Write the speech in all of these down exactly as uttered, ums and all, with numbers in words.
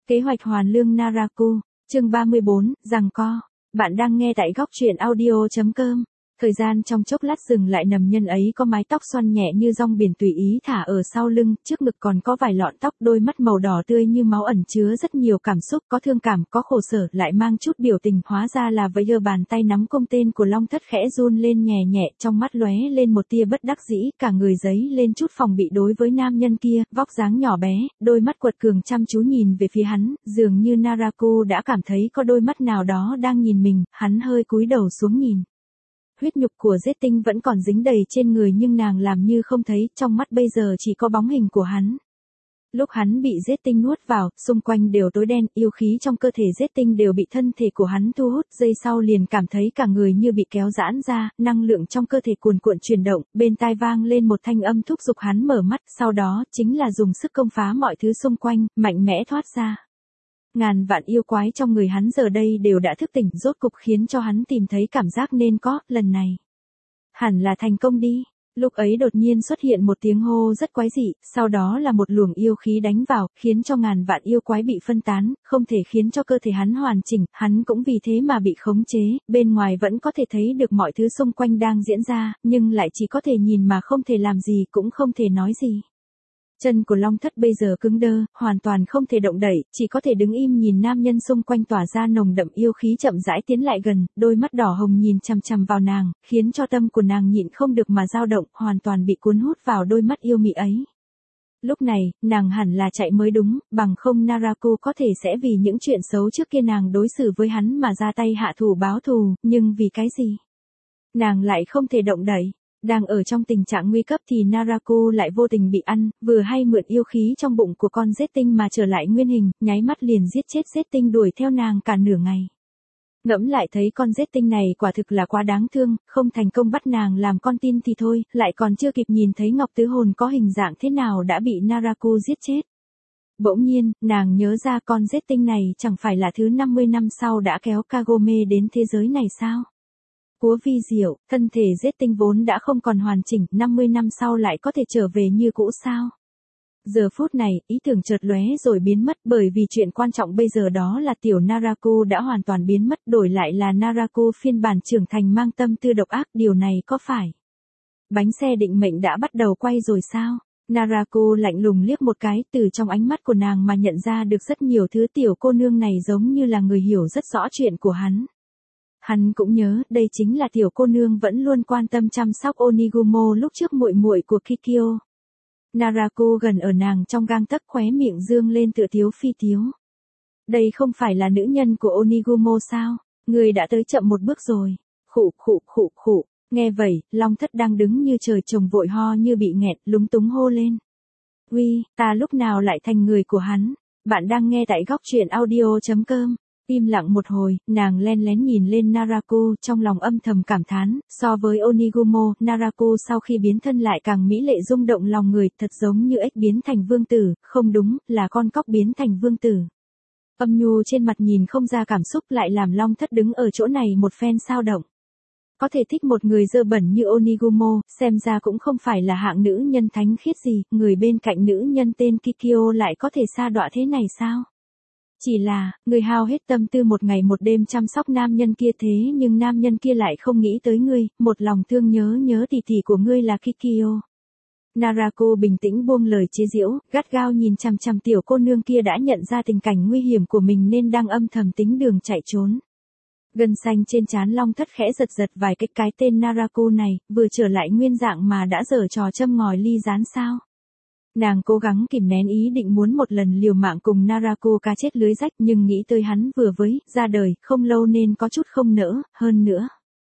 Kế hoạch hoàn lương Naraku, chương ba mươi bốn, giằng co. Bạn đang nghe tại góc truyện audio chấm com. Thời gian trong chốc lát dừng lại, nầm nhân ấy có mái tóc xoăn nhẹ như rong biển tùy ý thả ở sau lưng, trước ngực còn có vài lọn tóc, đôi mắt màu đỏ tươi như máu ẩn chứa rất nhiều cảm xúc, có thương cảm, có khổ sở, lại mang chút biểu tình, hóa ra là với giơ bàn tay nắm cung tên của Long Thất khẽ run lên nhẹ nhẹ, trong mắt lóe lên một tia bất đắc dĩ, cả người giấy lên chút phòng bị đối với nam nhân kia, vóc dáng nhỏ bé, đôi mắt quật cường chăm chú nhìn về phía hắn, dường như Naraku đã cảm thấy có đôi mắt nào đó đang nhìn mình, hắn hơi cúi đầu xuống nhìn. Huyết nhục của Giết Tinh vẫn còn dính đầy trên người nhưng nàng làm như không thấy, trong mắt bây giờ chỉ có bóng hình của hắn. Lúc hắn bị Giết Tinh nuốt vào, xung quanh đều tối đen, yêu khí trong cơ thể Giết Tinh đều bị thân thể của hắn thu hút, giây sau liền cảm thấy cả người như bị kéo giãn ra, năng lượng trong cơ thể cuồn cuộn chuyển động, bên tai vang lên một thanh âm thúc giục hắn mở mắt, sau đó chính là dùng sức công phá mọi thứ xung quanh, mạnh mẽ thoát ra. Ngàn vạn yêu quái trong người hắn giờ đây đều đã thức tỉnh, rốt cục khiến cho hắn tìm thấy cảm giác nên có, lần này. Hẳn là thành công đi. Lúc ấy đột nhiên xuất hiện một tiếng hô rất quái dị, sau đó là một luồng yêu khí đánh vào, khiến cho ngàn vạn yêu quái bị phân tán, không thể khiến cho cơ thể hắn hoàn chỉnh, hắn cũng vì thế mà bị khống chế, bên ngoài vẫn có thể thấy được mọi thứ xung quanh đang diễn ra, nhưng lại chỉ có thể nhìn mà không thể làm gì, cũng không thể nói gì. Chân của Long Thất bây giờ cứng đơ, hoàn toàn không thể động đậy, chỉ có thể đứng im nhìn nam nhân xung quanh tỏa ra nồng đậm yêu khí chậm rãi tiến lại gần, đôi mắt đỏ hồng nhìn chằm chằm vào nàng, khiến cho tâm của nàng nhịn không được mà dao động, hoàn toàn bị cuốn hút vào đôi mắt yêu mị ấy. Lúc này, nàng hẳn là chạy mới đúng, bằng không Naraku có thể sẽ vì những chuyện xấu trước kia nàng đối xử với hắn mà ra tay hạ thủ báo thù, nhưng vì cái gì? Nàng lại không thể động đậy. Đang ở trong tình trạng nguy cấp thì Naraku lại vô tình bị ăn, vừa hay mượn yêu khí trong bụng của con Giết Tinh mà trở lại nguyên hình, nháy mắt liền giết chết Giết Tinh đuổi theo nàng cả nửa ngày. Ngẫm lại thấy con Giết Tinh này quả thực là quá đáng thương, không thành công bắt nàng làm con tin thì thôi, lại còn chưa kịp nhìn thấy Ngọc Tứ Hồn có hình dạng thế nào đã bị Naraku giết chết. Bỗng nhiên, nàng nhớ ra con Giết Tinh này chẳng phải là thứ năm mươi năm sau đã kéo Kagome đến thế giới này sao? Cúa vi diệu, thân thể Giết Tinh vốn đã không còn hoàn chỉnh, năm mươi năm sau lại có thể trở về như cũ sao? Giờ phút này, ý tưởng chợt lóe rồi biến mất, bởi vì chuyện quan trọng bây giờ đó là tiểu Naraku đã hoàn toàn biến mất, đổi lại là Naraku phiên bản trưởng thành mang tâm tư độc ác, điều này có phải? Bánh xe định mệnh đã bắt đầu quay rồi sao? Naraku lạnh lùng liếc một cái, từ trong ánh mắt của nàng mà nhận ra được rất nhiều thứ, tiểu cô nương này giống như là người hiểu rất rõ chuyện của hắn. Hắn cũng nhớ, đây chính là tiểu cô nương vẫn luôn quan tâm chăm sóc Onigumo lúc trước muội muội của Kikyo. Naraku gần ở nàng trong gang tấc, khóe miệng dương lên tựa tiếu phi tiếu. Đây không phải là nữ nhân của Onigumo sao? Người đã tới chậm một bước rồi. Khụ khụ khụ khụ. Nghe vậy, Long Thất đang đứng như trời trồng vội ho như bị nghẹt, lúng túng hô lên. Uy, ta lúc nào lại thành người của hắn? Bạn đang nghe tại góc truyện audio chấm com. Im lặng một hồi, nàng len lén nhìn lên Naraku, trong lòng âm thầm cảm thán, so với Onigumo, Naraku sau khi biến thân lại càng mỹ lệ rung động lòng người, thật giống như ếch biến thành vương tử, không đúng, là con cóc biến thành vương tử. Âm nhu trên mặt nhìn không ra cảm xúc, lại làm Long Thất đứng ở chỗ này một phen sao động. Có thể thích một người dơ bẩn như Onigumo, xem ra cũng không phải là hạng nữ nhân thánh khiết gì, người bên cạnh nữ nhân tên Kikyo lại có thể sa đọa thế này sao? Chỉ là, người hao hết tâm tư một ngày một đêm chăm sóc nam nhân kia, thế nhưng nam nhân kia lại không nghĩ tới ngươi, một lòng thương nhớ nhớ tỷ tỷ của ngươi là Kikyo. Naraku bình tĩnh buông lời chế giễu, gắt gao nhìn chằm chằm tiểu cô nương kia đã nhận ra tình cảnh nguy hiểm của mình nên đang âm thầm tính đường chạy trốn. Gân xanh trên trán Long Thất khẽ giật giật vài cái, cái tên Naraku này, vừa trở lại nguyên dạng mà đã giở trò châm ngòi ly gián sao? Nàng cố gắng kìm nén ý định muốn một lần liều mạng cùng Naraku cá chết lưới rách, nhưng nghĩ tới hắn vừa với ra đời không lâu nên có chút không nỡ, hơn nữa.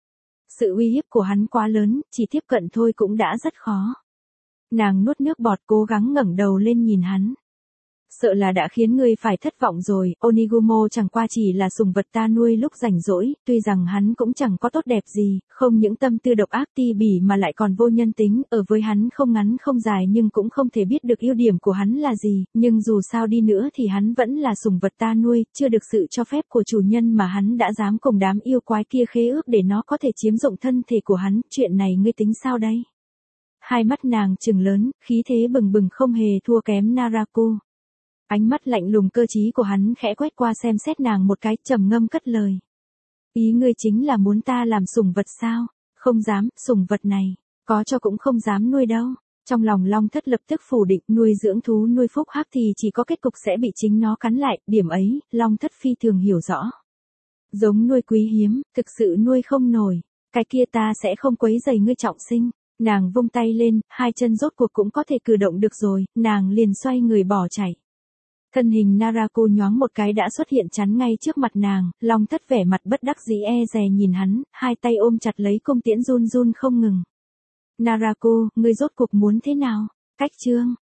Sự uy hiếp của hắn quá lớn, chỉ tiếp cận thôi cũng đã rất khó. Nàng nuốt nước bọt cố gắng ngẩng đầu lên nhìn hắn. Sợ là đã khiến ngươi phải thất vọng rồi, Onigumo chẳng qua chỉ là sủng vật ta nuôi lúc rảnh rỗi, tuy rằng hắn cũng chẳng có tốt đẹp gì, không những tâm tư độc ác ti bỉ mà lại còn vô nhân tính, ở với hắn không ngắn không dài nhưng cũng không thể biết được ưu điểm của hắn là gì, nhưng dù sao đi nữa thì hắn vẫn là sủng vật ta nuôi, chưa được sự cho phép của chủ nhân mà hắn đã dám cùng đám yêu quái kia khế ước để nó có thể chiếm dụng thân thể của hắn, chuyện này ngươi tính sao đây? Hai mắt nàng trừng lớn, khí thế bừng bừng không hề thua kém Naraku. Ánh mắt lạnh lùng cơ trí của hắn khẽ quét qua xem xét nàng một cái, trầm ngâm cất lời. Ý ngươi chính là muốn ta làm sủng vật sao? Không dám, sủng vật này, có cho cũng không dám nuôi đâu. Trong lòng Long Thất lập tức phủ định, nuôi dưỡng thú nuôi phúc hắc thì chỉ có kết cục sẽ bị chính nó cắn lại, điểm ấy, Long Thất phi thường hiểu rõ. Giống nuôi quý hiếm, thực sự nuôi không nổi, cái kia ta sẽ không quấy rầy ngươi trọng sinh. Nàng vung tay lên, hai chân rốt cuộc cũng có thể cử động được rồi, nàng liền xoay người bỏ chạy. Thân hình Narako nhoáng một cái đã xuất hiện chắn ngay trước mặt nàng, Long Thất vẻ mặt bất đắc dĩ e dè nhìn hắn, hai tay ôm chặt lấy cung tiễn run run không ngừng. Narako, ngươi rốt cuộc muốn thế nào? Cách chương